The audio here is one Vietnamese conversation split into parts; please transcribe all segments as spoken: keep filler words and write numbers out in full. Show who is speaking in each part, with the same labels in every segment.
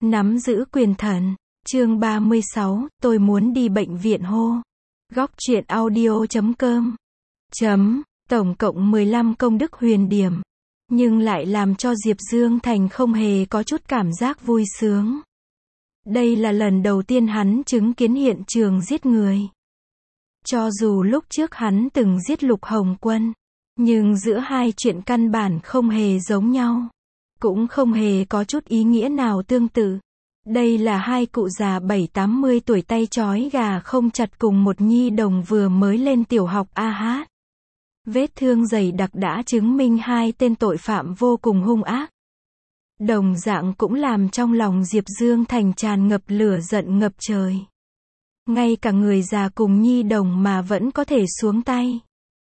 Speaker 1: Nắm giữ quyền thần. Chương ba mươi sáu, tôi muốn đi bệnh viện hô. Góc truyện audio chấm com. Chấm, tổng cộng mười lăm công đức huyền điểm. Nhưng lại làm cho Diệp Dương Thành không hề có chút cảm giác vui sướng. Đây là lần đầu tiên hắn chứng kiến hiện trường giết người. Cho dù lúc trước hắn từng giết Lục Hồng Quân, nhưng giữa hai chuyện căn bản không hề giống nhau. Cũng không hề có chút ý nghĩa nào tương tự. Đây là hai cụ già bảy tám mươi tuổi tay trói gà không chặt cùng một nhi đồng vừa mới lên tiểu học a hát. Vết thương dày đặc đã chứng minh hai tên tội phạm vô cùng hung ác. Đồng dạng cũng làm trong lòng Diệp Dương Thành tràn ngập lửa giận ngập trời. Ngay cả người già cùng nhi đồng mà vẫn có thể xuống tay.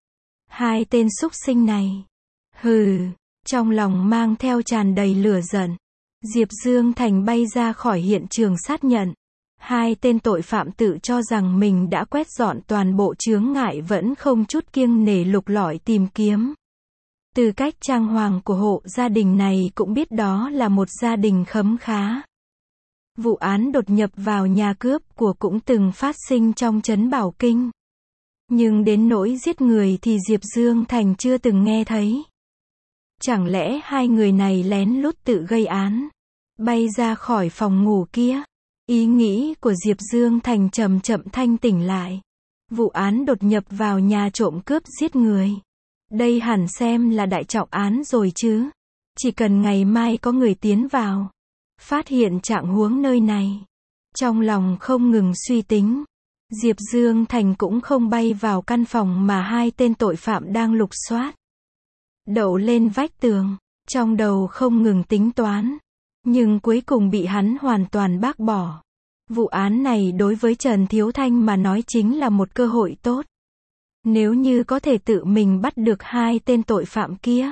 Speaker 1: Hai tên súc sinh này. Hừ, trong lòng mang theo tràn đầy lửa giận. Diệp Dương Thành bay ra khỏi hiện trường sát nhận. Hai tên tội phạm tự cho rằng mình đã quét dọn toàn bộ chướng ngại vẫn không chút kiêng nể lục lọi tìm kiếm. Từ cách trang hoàng của hộ gia đình này cũng biết đó là một gia đình khấm khá. Vụ án đột nhập vào nhà cướp của cũng từng phát sinh trong trấn Bảo Kinh. Nhưng đến nỗi giết người thì Diệp Dương Thành chưa từng nghe thấy. Chẳng lẽ hai người này lén lút tự gây án, bay ra khỏi phòng ngủ kia? Ý nghĩ của Diệp Dương Thành chậm chậm thanh tỉnh lại. Vụ án đột nhập vào nhà trộm cướp giết người. Đây hẳn xem là đại trọng án rồi chứ. Chỉ cần ngày mai có người tiến vào, phát hiện trạng huống nơi này. Trong lòng không ngừng suy tính. Diệp Dương Thành cũng không bay vào căn phòng mà hai tên tội phạm đang lục soát. Đậu lên vách tường, trong đầu không ngừng tính toán. Nhưng cuối cùng bị hắn hoàn toàn bác bỏ. Vụ án này đối với Trần Thiếu Thanh mà nói chính là một cơ hội tốt. Nếu như có thể tự mình bắt được hai tên tội phạm kia,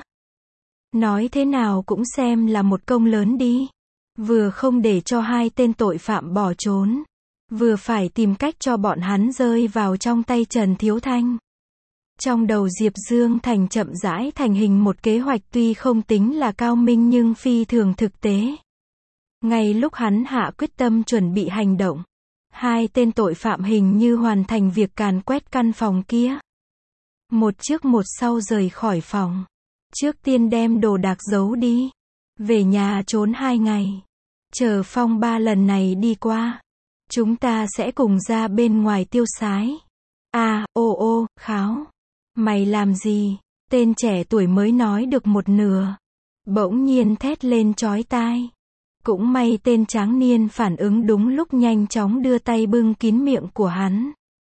Speaker 1: nói thế nào cũng xem là một công lớn đi. Vừa không để cho hai tên tội phạm bỏ trốn, vừa phải tìm cách cho bọn hắn rơi vào trong tay Trần Thiếu Thanh. Trong đầu Diệp Dương Thành chậm rãi thành hình một kế hoạch tuy không tính là cao minh nhưng phi thường thực tế. Ngay lúc hắn hạ quyết tâm chuẩn bị hành động, hai tên tội phạm hình như hoàn thành việc càn quét căn phòng kia. Một trước một sau rời khỏi phòng. Trước tiên đem đồ đạc giấu đi. Về nhà trốn hai ngày. Chờ phong ba lần này đi qua, chúng ta sẽ cùng ra bên ngoài tiêu sái. À, ô ô, Kháo. Mày làm gì? Tên trẻ tuổi mới nói được một nửa. Bỗng nhiên thét lên chói tai. Cũng may tên tráng niên phản ứng đúng lúc nhanh chóng đưa tay bưng kín miệng của hắn.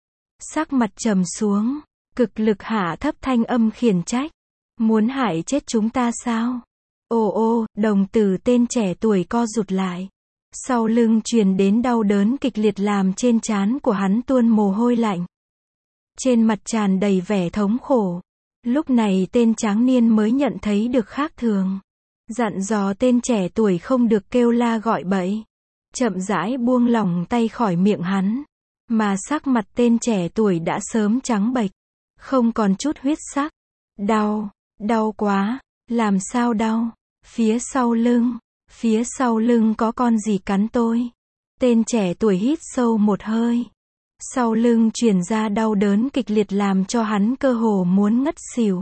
Speaker 1: Sắc mặt trầm xuống, cực lực hạ thấp thanh âm khiển trách. Muốn hại chết chúng ta sao? Ô ô, đồng tử tên trẻ tuổi co rụt lại. Sau lưng truyền đến đau đớn kịch liệt làm trên trán của hắn tuôn mồ hôi lạnh. Trên mặt tràn đầy vẻ thống khổ. Lúc này tên tráng niên mới nhận thấy được khác thường. Dặn dò tên trẻ tuổi không được kêu la gọi bậy. Chậm rãi buông lỏng tay khỏi miệng hắn. Mà sắc mặt tên trẻ tuổi đã sớm trắng bệch. Không còn chút huyết sắc. Đau, đau quá. Làm sao đau? Phía sau lưng. Phía sau lưng có con gì cắn tôi? Tên trẻ tuổi hít sâu một hơi. Sau lưng truyền ra đau đớn kịch liệt làm cho hắn cơ hồ muốn ngất xỉu.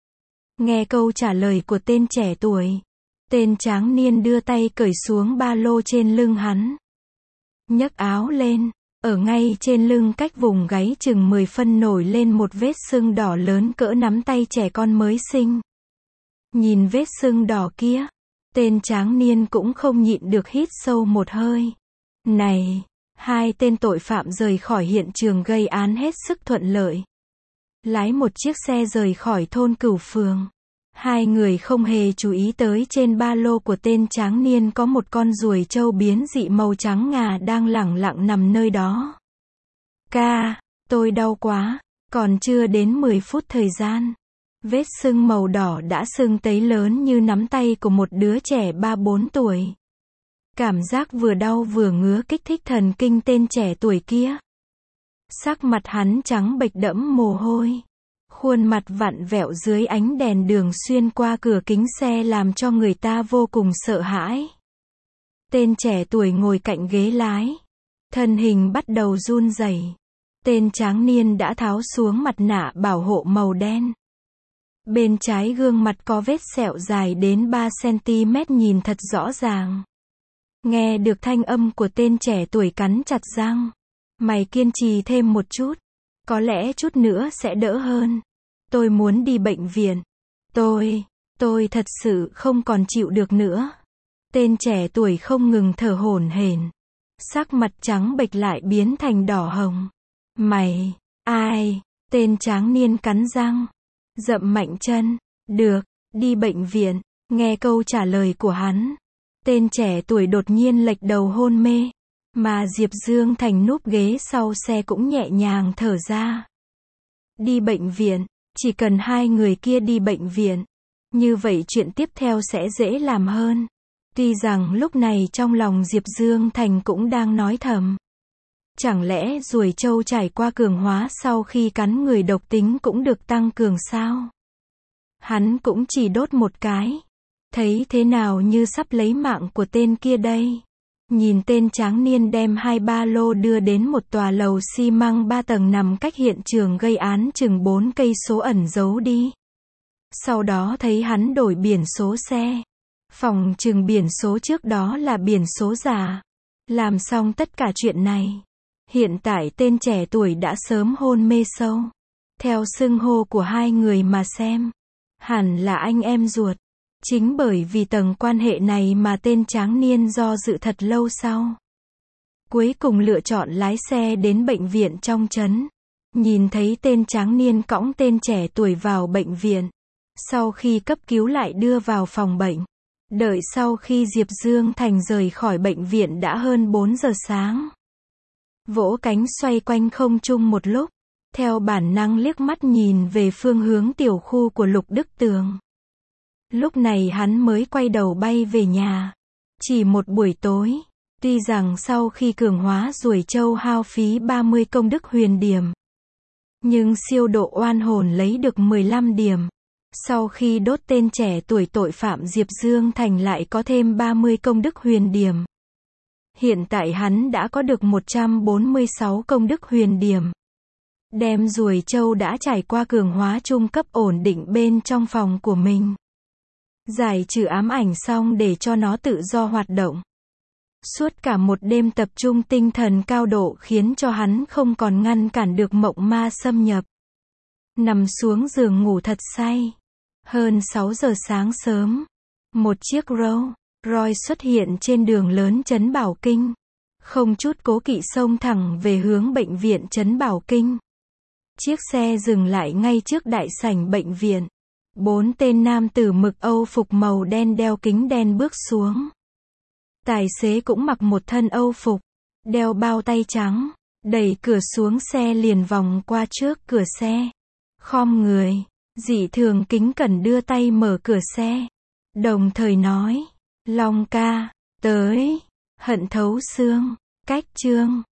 Speaker 1: Nghe câu trả lời của tên trẻ tuổi, tên tráng niên đưa tay cởi xuống ba lô trên lưng hắn. Nhấc áo lên, ở ngay trên lưng cách vùng gáy chừng mười phân nổi lên một vết sưng đỏ lớn cỡ nắm tay trẻ con mới sinh. Nhìn vết sưng đỏ kia, tên tráng niên cũng không nhịn được hít sâu một hơi. Này, hai tên tội phạm rời khỏi hiện trường gây án hết sức thuận lợi. Lái một chiếc xe rời khỏi thôn Cửu Phường. Hai người không hề chú ý tới trên ba lô của tên tráng niên có một con ruồi trâu biến dị màu trắng ngà đang lẳng lặng nằm nơi đó. Ca, tôi đau quá, còn chưa đến mười phút thời gian. Vết sưng màu đỏ đã sưng tấy lớn như nắm tay của một đứa trẻ ba bốn tuổi. Cảm giác vừa đau vừa ngứa kích thích thần kinh tên trẻ tuổi kia. Sắc mặt hắn trắng bệch đẫm mồ hôi. Khuôn mặt vặn vẹo dưới ánh đèn đường xuyên qua cửa kính xe làm cho người ta vô cùng sợ hãi. Tên trẻ tuổi ngồi cạnh ghế lái. Thân hình bắt đầu run rẩy. Tên tráng niên đã tháo xuống mặt nạ bảo hộ màu đen. Bên trái gương mặt có vết sẹo dài đến ba xăng-ti-mét nhìn thật rõ ràng. Nghe được thanh âm của tên trẻ tuổi cắn chặt răng. Mày kiên trì thêm một chút. Có lẽ chút nữa sẽ đỡ hơn. Tôi muốn đi bệnh viện. Tôi, tôi thật sự không còn chịu được nữa. Tên trẻ tuổi không ngừng thở hổn hển. Sắc mặt trắng bệch lại biến thành đỏ hồng. Mày, ai? Tên tráng niên cắn răng. Dậm mạnh chân. Được, đi bệnh viện. Nghe câu trả lời của hắn. Tên trẻ tuổi đột nhiên lệch đầu hôn mê. Mà Diệp Dương Thành núp ghế sau xe cũng nhẹ nhàng thở ra. Đi bệnh viện. Chỉ cần hai người kia đi bệnh viện. Như vậy chuyện tiếp theo sẽ dễ làm hơn. Tuy rằng lúc này trong lòng Diệp Dương Thành cũng đang nói thầm. Chẳng lẽ ruồi trâu trải qua cường hóa sau khi cắn người độc tính cũng được tăng cường sao? Hắn cũng chỉ đốt một cái. Thấy thế nào như sắp lấy mạng của tên kia đây? Nhìn tên tráng niên đem hai ba lô đưa đến một tòa lầu xi măng ba tầng nằm cách hiện trường gây án chừng bốn cây số ẩn giấu đi. Sau đó thấy hắn đổi biển số xe. Phòng chừng biển số trước đó là biển số giả. Làm xong tất cả chuyện này. Hiện tại tên trẻ tuổi đã sớm hôn mê sâu. Theo xưng hô của hai người mà xem. Hẳn là anh em ruột. Chính bởi vì tầng quan hệ này mà tên tráng niên do dự thật lâu sau. Cuối cùng lựa chọn lái xe đến bệnh viện trong trấn. Nhìn thấy tên tráng niên cõng tên trẻ tuổi vào bệnh viện. Sau khi cấp cứu lại đưa vào phòng bệnh. Đợi sau khi Diệp Dương Thành rời khỏi bệnh viện đã hơn bốn giờ sáng. Vỗ cánh xoay quanh không trung một lúc. Theo bản năng liếc mắt nhìn về phương hướng tiểu khu của Lục Đức Tường. Lúc này hắn mới quay đầu bay về nhà. Chỉ một buổi tối. Tuy rằng sau khi cường hóa ruồi trâu hao phí ba mươi công đức huyền điểm. Nhưng siêu độ oan hồn lấy được mười lăm điểm. Sau khi đốt tên trẻ tuổi tội phạm Diệp Dương Thành lại có thêm ba mươi công đức huyền điểm. Hiện tại hắn đã có được một trăm bốn mươi sáu công đức huyền điểm. Đem ruồi trâu đã trải qua cường hóa trung cấp ổn định bên trong phòng của mình. Giải trừ ám ảnh xong để cho nó tự do hoạt động. Suốt cả một đêm tập trung tinh thần cao độ khiến cho hắn không còn ngăn cản được mộng ma xâm nhập. Nằm xuống giường ngủ thật say. Hơn sáu giờ sáng sớm. Một chiếc Rolls Royce xuất hiện trên đường lớn Trấn Bảo Kinh. Không chút cố kỵ xông thẳng về hướng bệnh viện Trấn Bảo Kinh. Chiếc xe dừng lại ngay trước đại sảnh bệnh viện. Bốn tên nam tử mực Âu phục màu đen đeo kính đen bước xuống. Tài xế cũng mặc một thân Âu phục, đeo bao tay trắng, đẩy cửa xuống xe liền vòng qua trước cửa xe. Khom người, dị thường kính cẩn đưa tay mở cửa xe. Đồng thời nói, Long ca, tới, hận thấu xương, cách chương.